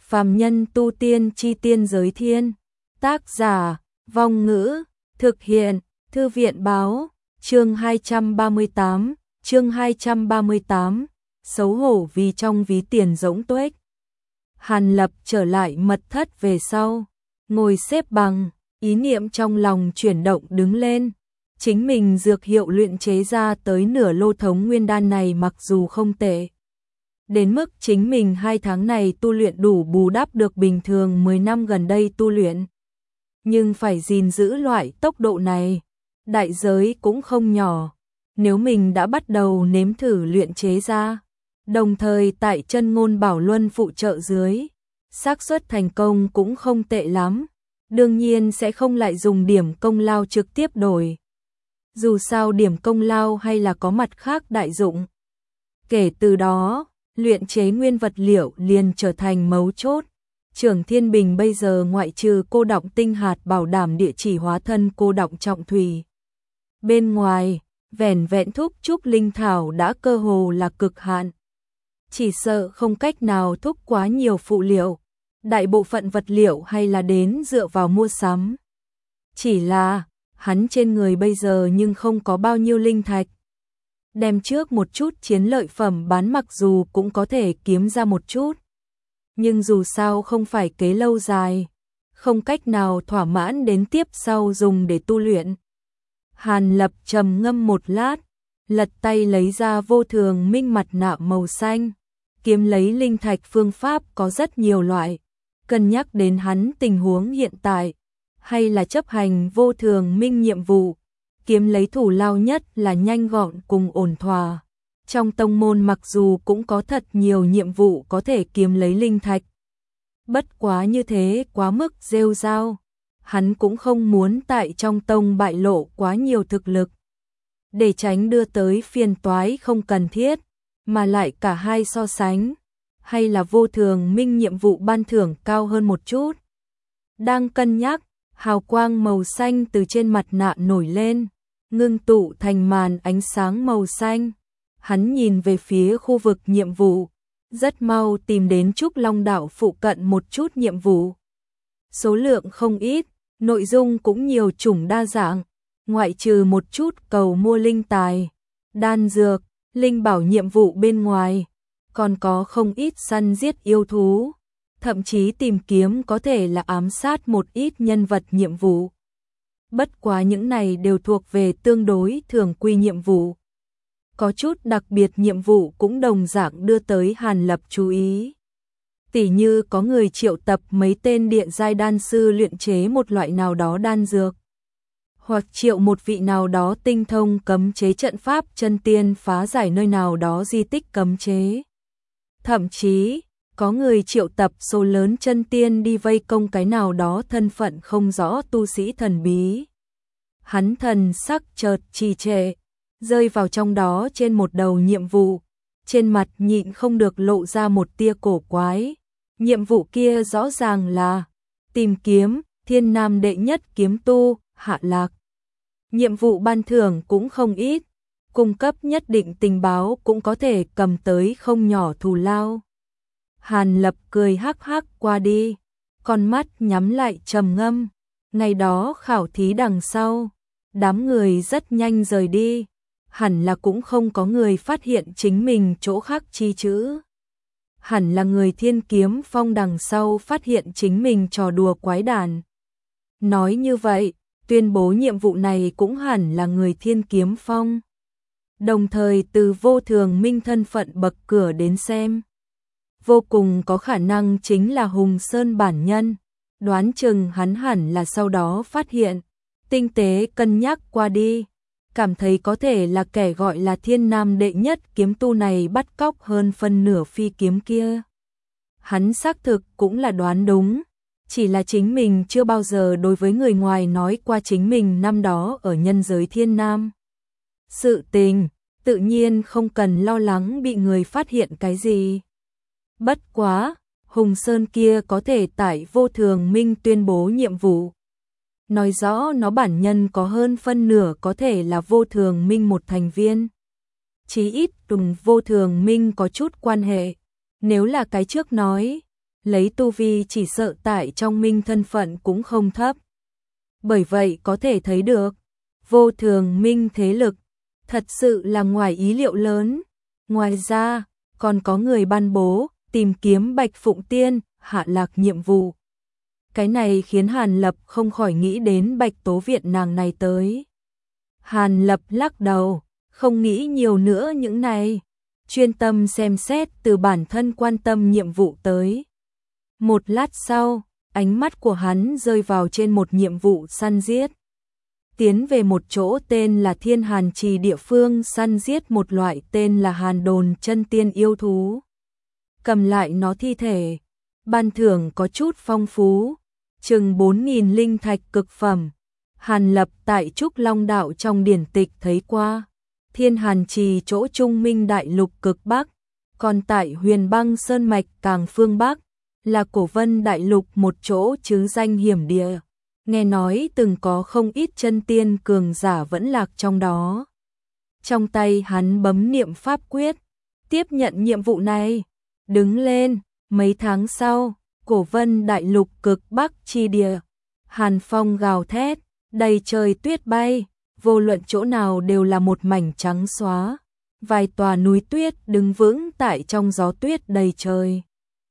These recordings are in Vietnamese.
Phàm nhân tu tiên chi tiên giới thiên. Tác giả, Vong Ngữ, thực hiện, Thư viện báo, chương 238, xấu hổ vì trong ví tiền rỗng tuếch. Hàn Lập trở lại mật thất về sau, ngồi xếp bằng, ý niệm trong lòng chuyển động đứng lên. Chính mình dược hiệu luyện chế ra tới nửa lô thống nguyên đan này mặc dù không tệ. Đến mức chính mình 2 tháng này tu luyện đủ bù đắp được bình thường 10 năm gần đây tu luyện. Nhưng phải gìn giữ loại tốc độ này, đại giới cũng không nhỏ. Nếu mình đã bắt đầu nếm thử luyện chế ra, đồng thời tại chân ngôn bảo luân phụ trợ dưới, xác suất thành công cũng không tệ lắm. Đương nhiên sẽ không lại dùng điểm công lao trực tiếp đổi. Dù sao điểm công lao hay là có mặt khác đại dụng. Kể từ đó, luyện chế nguyên vật liệu liền trở thành mấu chốt. Trưởng Thiên Bình bây giờ ngoại trừ cô đọng tinh hạt bảo đảm địa chỉ hóa thân cô đọng trọng thủy. Bên ngoài, vẻn vẹn thúc trúc linh thảo đã cơ hồ là cực hạn. Chỉ sợ không cách nào thúc quá nhiều phụ liệu. Đại bộ phận vật liệu hay là đến dựa vào mua sắm. Chỉ là, hắn trên người bây giờ nhưng không có bao nhiêu linh thạch. Đem trước một chút chiến lợi phẩm bán mặc dù cũng có thể kiếm ra một chút. Nhưng dù sao không phải kế lâu dài, không cách nào thỏa mãn đến tiếp sau dùng để tu luyện. Hàn Lập trầm ngâm một lát, lật tay lấy ra vô thường minh mặt nạ màu xanh. Kiếm lấy linh thạch phương pháp có rất nhiều loại. Cân nhắc đến hắn tình huống hiện tại, hay là chấp hành vô thường minh nhiệm vụ, kiếm lấy thủ lao nhất là nhanh gọn cùng ổn thỏa. Trong tông môn mặc dù cũng có thật nhiều nhiệm vụ có thể kiếm lấy linh thạch. Bất quá như thế quá mức rêu rao, hắn cũng không muốn tại trong tông bại lộ quá nhiều thực lực. Để tránh đưa tới phiền toái không cần thiết, mà lại cả hai so sánh. Hay là vô thường minh nhiệm vụ ban thưởng cao hơn một chút. Đang cân nhắc, hào quang màu xanh từ trên mặt nạ nổi lên, ngưng tụ thành màn ánh sáng màu xanh. Hắn nhìn về phía khu vực nhiệm vụ, rất mau tìm đến Trúc Long đảo phụ cận một chút nhiệm vụ. Số lượng không ít, nội dung cũng nhiều chủng đa dạng, ngoại trừ một chút cầu mua linh tài, đan dược, linh bảo nhiệm vụ bên ngoài. Còn có không ít săn giết yêu thú, thậm chí tìm kiếm có thể là ám sát một ít nhân vật nhiệm vụ. Bất quá những này đều thuộc về tương đối thường quy nhiệm vụ. Có chút đặc biệt nhiệm vụ cũng đồng dạng đưa tới Hàn Lập chú ý. Tỉ như có người triệu tập mấy tên địa giai đan sư luyện chế một loại nào đó đan dược. Hoặc triệu một vị nào đó tinh thông cấm chế trận pháp chân tiên phá giải nơi nào đó di tích cấm chế. Thậm chí, có người triệu tập số lớn chân tiên đi vây công cái nào đó thân phận không rõ tu sĩ thần bí. Hắn thần sắc chợt trì trệ, rơi vào trong đó trên một đầu nhiệm vụ, trên mặt nhịn không được lộ ra một tia cổ quái. Nhiệm vụ kia rõ ràng là tìm kiếm thiên nam đệ nhất kiếm tu, Hạ Lạc. Nhiệm vụ ban thưởng cũng không ít, cung cấp nhất định tình báo cũng có thể cầm tới không nhỏ thù lao. Hàn Lập cười hắc hắc qua đi, con mắt nhắm lại trầm ngâm. Ngày đó khảo thí đằng sau, đám người rất nhanh rời đi, hẳn là cũng không có người phát hiện chính mình chỗ khác chi chữ. Hẳn là người Thiên Kiếm Phong đằng sau phát hiện chính mình trò đùa quái đản. Nói như vậy, tuyên bố nhiệm vụ này cũng hẳn là người Thiên Kiếm Phong. Đồng thời từ vô thường minh thân phận bậc cửa đến xem, vô cùng có khả năng chính là Hùng Sơn bản nhân. Đoán chừng hắn hẳn là sau đó phát hiện, tinh tế cân nhắc qua đi, cảm thấy có thể là kẻ gọi là thiên nam đệ nhất kiếm tu này bắt cóc hơn phân nửa phi kiếm kia. Hắn xác thực cũng là đoán đúng, chỉ là chính mình chưa bao giờ đối với người ngoài nói qua chính mình năm đó ở nhân giới thiên nam. Sự tình, tự nhiên không cần lo lắng bị người phát hiện cái gì. Bất quá, Hùng Sơn kia có thể tại vô thường minh tuyên bố nhiệm vụ. Nói rõ nó bản nhân có hơn phân nửa có thể là vô thường minh một thành viên. Chí ít cùng vô thường minh có chút quan hệ. Nếu là cái trước nói, lấy tu vi chỉ sợ tại trong minh thân phận cũng không thấp. Bởi vậy có thể thấy được, vô thường minh thế lực, thật sự là ngoài ý liệu lớn. Ngoài ra, còn có người ban bố, tìm kiếm Bạch Phụng Tiên, hạ lạc nhiệm vụ. Cái này khiến Hàn Lập không khỏi nghĩ đến Bạch Tố Viện nàng này tới. Hàn Lập lắc đầu, không nghĩ nhiều nữa những này, chuyên tâm xem xét từ bản thân quan tâm nhiệm vụ tới. Một lát sau, ánh mắt của hắn rơi vào trên một nhiệm vụ săn giết. Tiến về một chỗ tên là Thiên Hàn Trì địa phương săn giết một loại tên là Hàn Đồn chân tiên yêu thú. Cầm lại nó thi thể, ban thưởng có chút phong phú, chừng 4.000 linh thạch cực phẩm. Hàn Lập tại Trúc Long Đạo trong điển tịch thấy qua, Thiên Hàn Trì chỗ Trung Minh Đại Lục cực Bắc, còn tại Huyền Băng Sơn Mạch càng phương Bắc, là Cổ Vân Đại Lục một chỗ chứ danh hiểm địa. Nghe nói từng có không ít chân tiên cường giả vẫn lạc trong đó. Trong tay hắn bấm niệm pháp quyết, tiếp nhận nhiệm vụ này, đứng lên. Mấy tháng sau, Cổ Vân Đại Lục cực Bắc chi địa, hàn phong gào thét, đầy trời tuyết bay, vô luận chỗ nào đều là một mảnh trắng xóa. Vài tòa núi tuyết đứng vững tại trong gió tuyết đầy trời.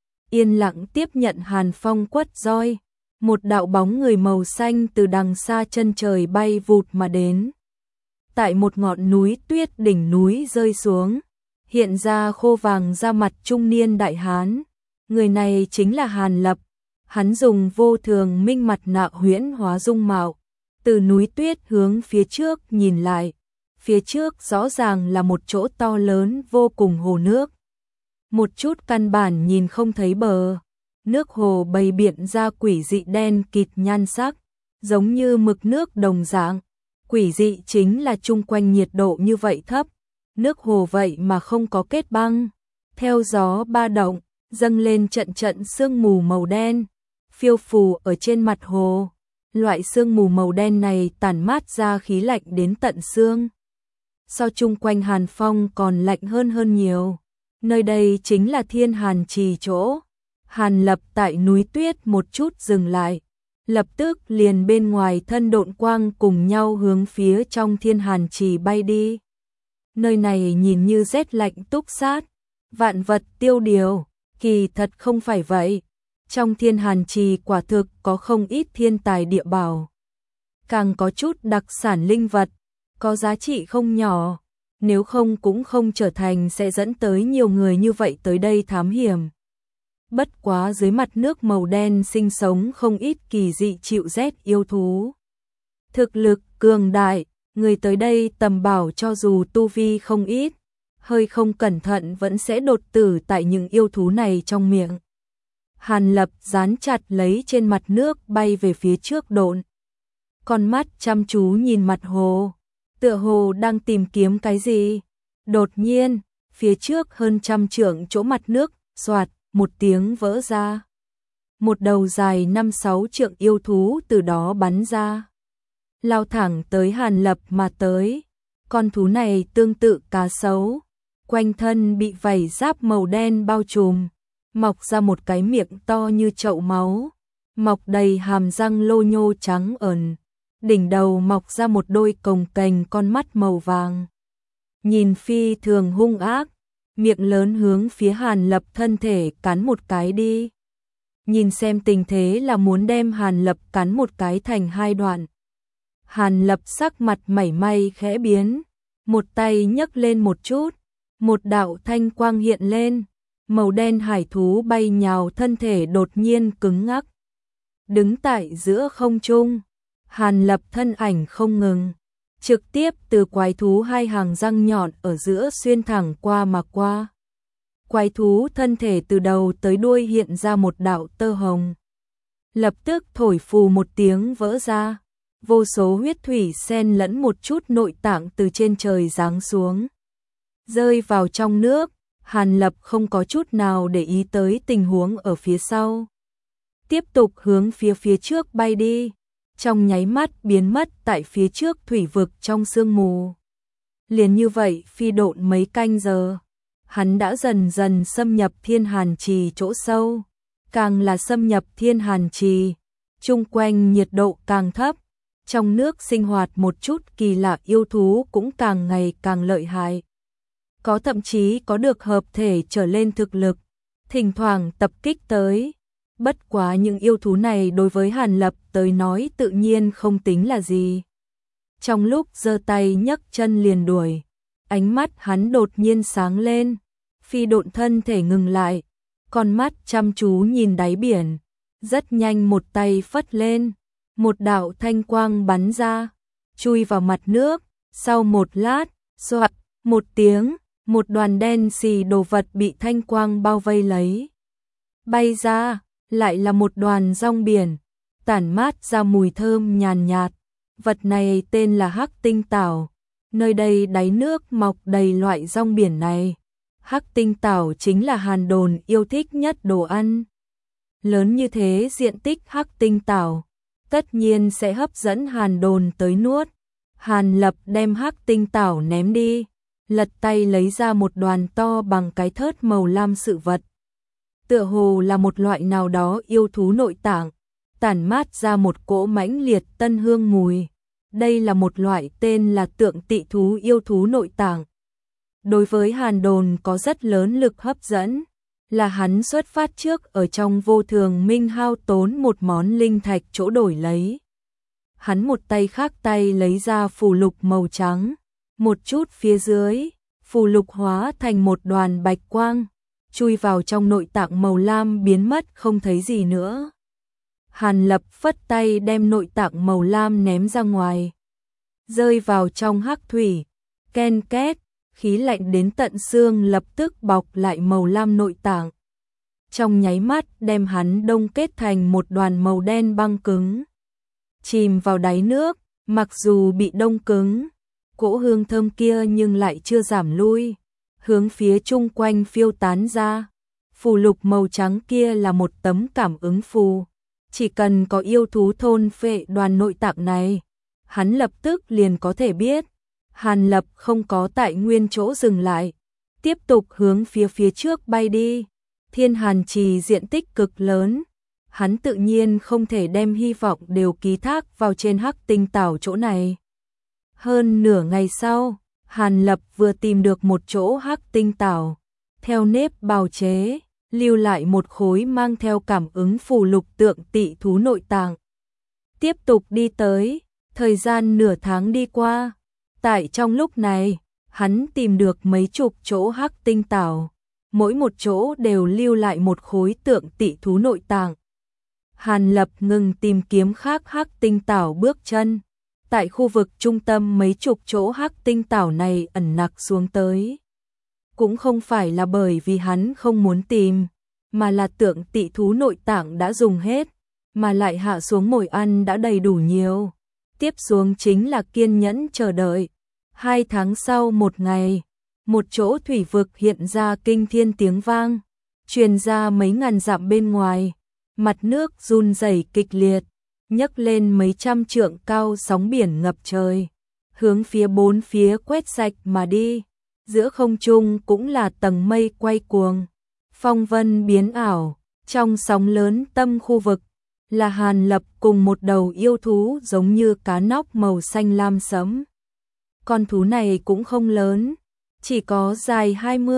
Yên lặng tiếp nhận hàn phong quất roi, một đạo bóng người màu xanh từ đằng xa chân trời bay vụt mà đến. Tại một ngọn núi tuyết đỉnh núi rơi xuống, hiện ra khô vàng da mặt trung niên đại hán. Người này chính là Hàn Lập. Hắn dùng vô thường minh mặt nạ huyễn hóa dung mạo, từ núi tuyết hướng phía trước nhìn lại. Phía trước rõ ràng là một chỗ to lớn vô cùng hồ nước. Một chút căn bản nhìn không thấy bờ. Nước hồ bày biện ra quỷ dị đen kịt nhan sắc, giống như mực nước đồng dạng. Quỷ dị chính là chung quanh nhiệt độ như vậy thấp, nước hồ vậy mà không có kết băng. Theo gió ba động, dâng lên trận trận sương mù màu đen, phiêu phù ở trên mặt hồ. Loại sương mù màu đen này tản mát ra khí lạnh đến tận xương. So chung quanh hàn phong còn lạnh hơn nhiều. Nơi đây chính là Thiên Hàn Trì chỗ. Hàn Lập tại núi tuyết một chút dừng lại, lập tức liền bên ngoài thân độn quang cùng nhau hướng phía trong Thiên Hàn Trì bay đi. Nơi này nhìn như rét lạnh túc sát, vạn vật tiêu điều, kỳ thật không phải vậy. Trong Thiên Hàn Trì quả thực có không ít thiên tài địa bảo, càng có chút đặc sản linh vật, có giá trị không nhỏ, nếu không cũng không trở thành sẽ dẫn tới nhiều người như vậy tới đây thám hiểm. Bất quá dưới mặt nước màu đen sinh sống không ít kỳ dị chịu rét yêu thú. Thực lực cường đại, người tới đây tầm bảo cho dù tu vi không ít, hơi không cẩn thận vẫn sẽ đột tử tại những yêu thú này trong miệng. Hàn Lập dán chặt lấy trên mặt nước bay về phía trước độn. Con mắt chăm chú nhìn mặt hồ, tựa hồ đang tìm kiếm cái gì. Đột nhiên, phía trước hơn 100 trượng chỗ mặt nước, xoạt, một tiếng vỡ ra. Một đầu dài 5-6 trượng yêu thú từ đó bắn ra, lao thẳng tới Hàn Lập mà tới. Con thú này tương tự cá sấu, quanh thân bị vảy giáp màu đen bao trùm, mọc ra một cái miệng to như chậu máu, mọc đầy hàm răng lô nhô trắng ẩn. Đỉnh đầu mọc ra một đôi cồng kềnh con mắt màu vàng, nhìn phi thường hung ác, miệng lớn hướng phía Hàn Lập thân thể cắn một cái đi. Nhìn xem tình thế là muốn đem Hàn Lập cắn một cái thành hai đoạn. Hàn Lập sắc mặt mảy may khẽ biến, một tay nhấc lên một chút, một đạo thanh quang hiện lên, màu đen hải thú bay nhào thân thể đột nhiên cứng ngắc. Đứng tại giữa không trung, Hàn Lập thân ảnh không ngừng, trực tiếp từ quái thú hai hàng răng nhọn ở giữa xuyên thẳng qua mà qua. Quái thú thân thể từ đầu tới đuôi hiện ra một đạo tơ hồng. Lập tức thổi phù một tiếng vỡ ra, vô số huyết thủy xen lẫn một chút nội tạng từ trên trời giáng xuống, rơi vào trong nước. Hàn Lập không có chút nào để ý tới tình huống ở phía sau, tiếp tục hướng phía trước bay đi, trong nháy mắt biến mất tại phía trước thủy vực trong sương mù. Liền như vậy phi độn mấy canh giờ, hắn đã dần dần xâm nhập Thiên Hàn Trì chỗ sâu. càng là xâm nhập Thiên Hàn Trì, chung quanh nhiệt độ càng thấp, trong nước sinh hoạt một chút kỳ lạ yêu thú cũng càng ngày càng lợi hại. Có thậm chí có được hợp thể trở lên thực lực, thỉnh thoảng tập kích tới. Bất quá những yêu thú này đối với Hàn Lập tới nói tự nhiên không tính là gì. Trong lúc giơ tay nhấc chân liền đuổi, ánh mắt hắn đột nhiên sáng lên, phi độn thân thể ngừng lại, con mắt chăm chú nhìn đáy biển, rất nhanh một tay phất lên, một đạo thanh quang bắn ra, chui vào mặt nước, sau một lát, xoạt, một tiếng, một đoàn đen xì đồ vật bị thanh quang bao vây lấy. Bay ra, lại là một đoàn rong biển, tản mát ra mùi thơm nhàn nhạt. Vật này tên là Hắc Tinh Tảo, nơi đây đáy nước mọc đầy loại rong biển này. Hắc Tinh Tảo chính là Hàn Đồn yêu thích nhất đồ ăn. Lớn như thế diện tích Hắc Tinh Tảo, tất nhiên sẽ hấp dẫn Hàn Đồn tới nuốt. Hàn Lập đem Hắc Tinh Tảo ném đi, lật tay lấy ra một đoàn to bằng cái thớt màu lam sự vật. Tựa hồ là một loại nào đó yêu thú nội tạng, tản mát ra một cỗ mãnh liệt tân hương mùi. Đây là một loại tên là Tượng Tị thú yêu thú nội tạng. Đối với Hàn Đồn có rất lớn lực hấp dẫn, là hắn xuất phát trước ở trong Vô Thường Minh hao tốn một món linh thạch chỗ đổi lấy. Hắn một tay khác tay lấy ra phù lục màu trắng, một chút phía dưới, phù lục hóa thành một đoàn bạch quang, chui vào trong nội tạng màu lam biến mất không thấy gì nữa. Hàn Lập phất tay đem nội tạng màu lam ném ra ngoài, rơi vào trong hắc thủy, ken két, khí lạnh đến tận xương lập tức bọc lại màu lam nội tạng. Trong nháy mắt đem hắn đông kết thành một đoàn màu đen băng cứng, chìm vào đáy nước, mặc dù bị đông cứng, cỗ hương thơm kia nhưng lại chưa giảm lui, hướng phía chung quanh phiêu tán ra. Phù lục màu trắng kia là một tấm cảm ứng phù, chỉ cần có yêu thú thôn phệ đoàn nội tạng này, hắn lập tức liền có thể biết. Hàn Lập không có tại nguyên chỗ dừng lại, tiếp tục hướng phía trước bay đi. Thiên Hàn Trì diện tích cực lớn, hắn tự nhiên không thể đem hy vọng đều ký thác vào trên Hắc Tinh Tảo chỗ này. Hơn nửa ngày sau, Hàn Lập vừa tìm được một chỗ Hắc Tinh Tảo, theo nếp bào chế, lưu lại một khối mang theo cảm ứng phù lục Tượng Tị thú nội tạng. Tiếp tục đi tới, thời gian nửa tháng đi qua, tại trong lúc này, hắn tìm được mấy chục chỗ Hắc Tinh Tảo, mỗi một chỗ đều lưu lại một khối Tượng Tị thú nội tạng. Hàn Lập ngừng tìm kiếm khác Hắc Tinh Tảo bước chân, tại khu vực trung tâm mấy chục chỗ Hắc Tinh Tảo này ẩn nặc xuống tới. Cũng không phải là bởi vì hắn không muốn tìm, mà là Tượng Tị thú nội tạng đã dùng hết, mà lại hạ xuống mồi ăn đã đầy đủ nhiều. Tiếp xuống chính là kiên nhẫn chờ đợi. 2 tháng sau một ngày, một chỗ thủy vực hiện ra kinh thiên tiếng vang, truyền ra mấy ngàn dặm bên ngoài, mặt nước run rẩy kịch liệt, nhấc lên mấy trăm trượng cao sóng biển ngập trời, hướng phía bốn phía quét sạch mà đi. Giữa không trung cũng là tầng mây quay cuồng, phong vân biến ảo, trong sóng lớn tâm khu vực là Hàn Lập cùng một đầu yêu thú giống như cá nóc màu xanh lam sẫm. Con thú này cũng không lớn, chỉ có dài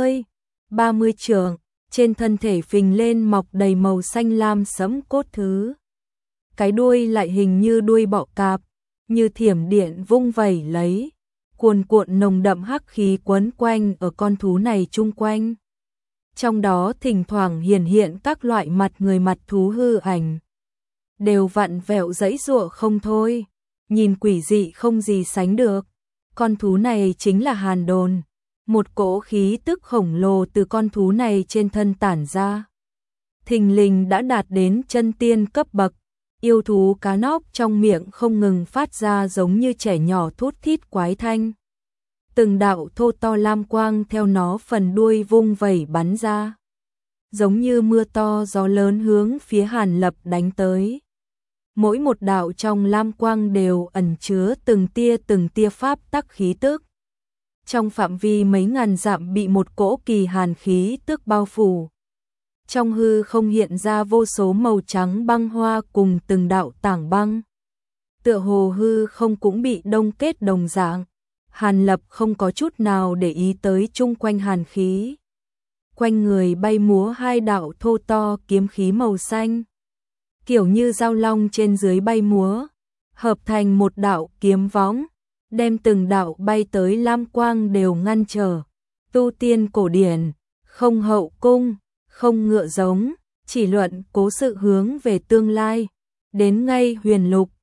20-30 trượng, trên thân thể phình lên mọc đầy màu xanh lam sẫm cốt thứ. Cái đuôi lại hình như đuôi bọ cạp, như thiểm điện vung vẩy lấy, cuồn cuộn nồng đậm hắc khí quấn quanh ở con thú này chung quanh. Trong đó thỉnh thoảng hiển hiện các loại mặt người mặt thú hư ảnh, đều vặn vẹo giãy giụa không thôi, nhìn quỷ dị không gì sánh được. Con thú này chính là Hàn Đồn, một cỗ khí tức khổng lồ từ con thú này trên thân tản ra. Thình lình đã đạt đến chân tiên cấp bậc, yêu thú cá nóc trong miệng không ngừng phát ra giống như trẻ nhỏ thút thít quái thanh. Từng đạo thô to lam quang theo nó phần đuôi vung vẩy bắn ra, giống như mưa to gió lớn hướng phía Hàn Lập đánh tới. Mỗi một đạo trong lam quang đều ẩn chứa từng tia pháp tắc khí tức. Trong phạm vi mấy ngàn dặm bị một cỗ kỳ hàn khí tức bao phủ. Trong hư không hiện ra vô số màu trắng băng hoa cùng từng đạo tảng băng. Tựa hồ hư không cũng bị đông kết đồng dạng. Hàn Lập không có chút nào để ý tới chung quanh hàn khí. Quanh người bay múa hai đạo thô to kiếm khí màu xanh. Kiểu như dao long trên dưới bay múa, hợp thành một đạo kiếm võng, đem từng đạo bay tới lam quang đều ngăn trở. Tu tiên cổ điển, không hậu cung, không ngựa giống, chỉ luận cố sự hướng về tương lai. Đến ngay huyền lục,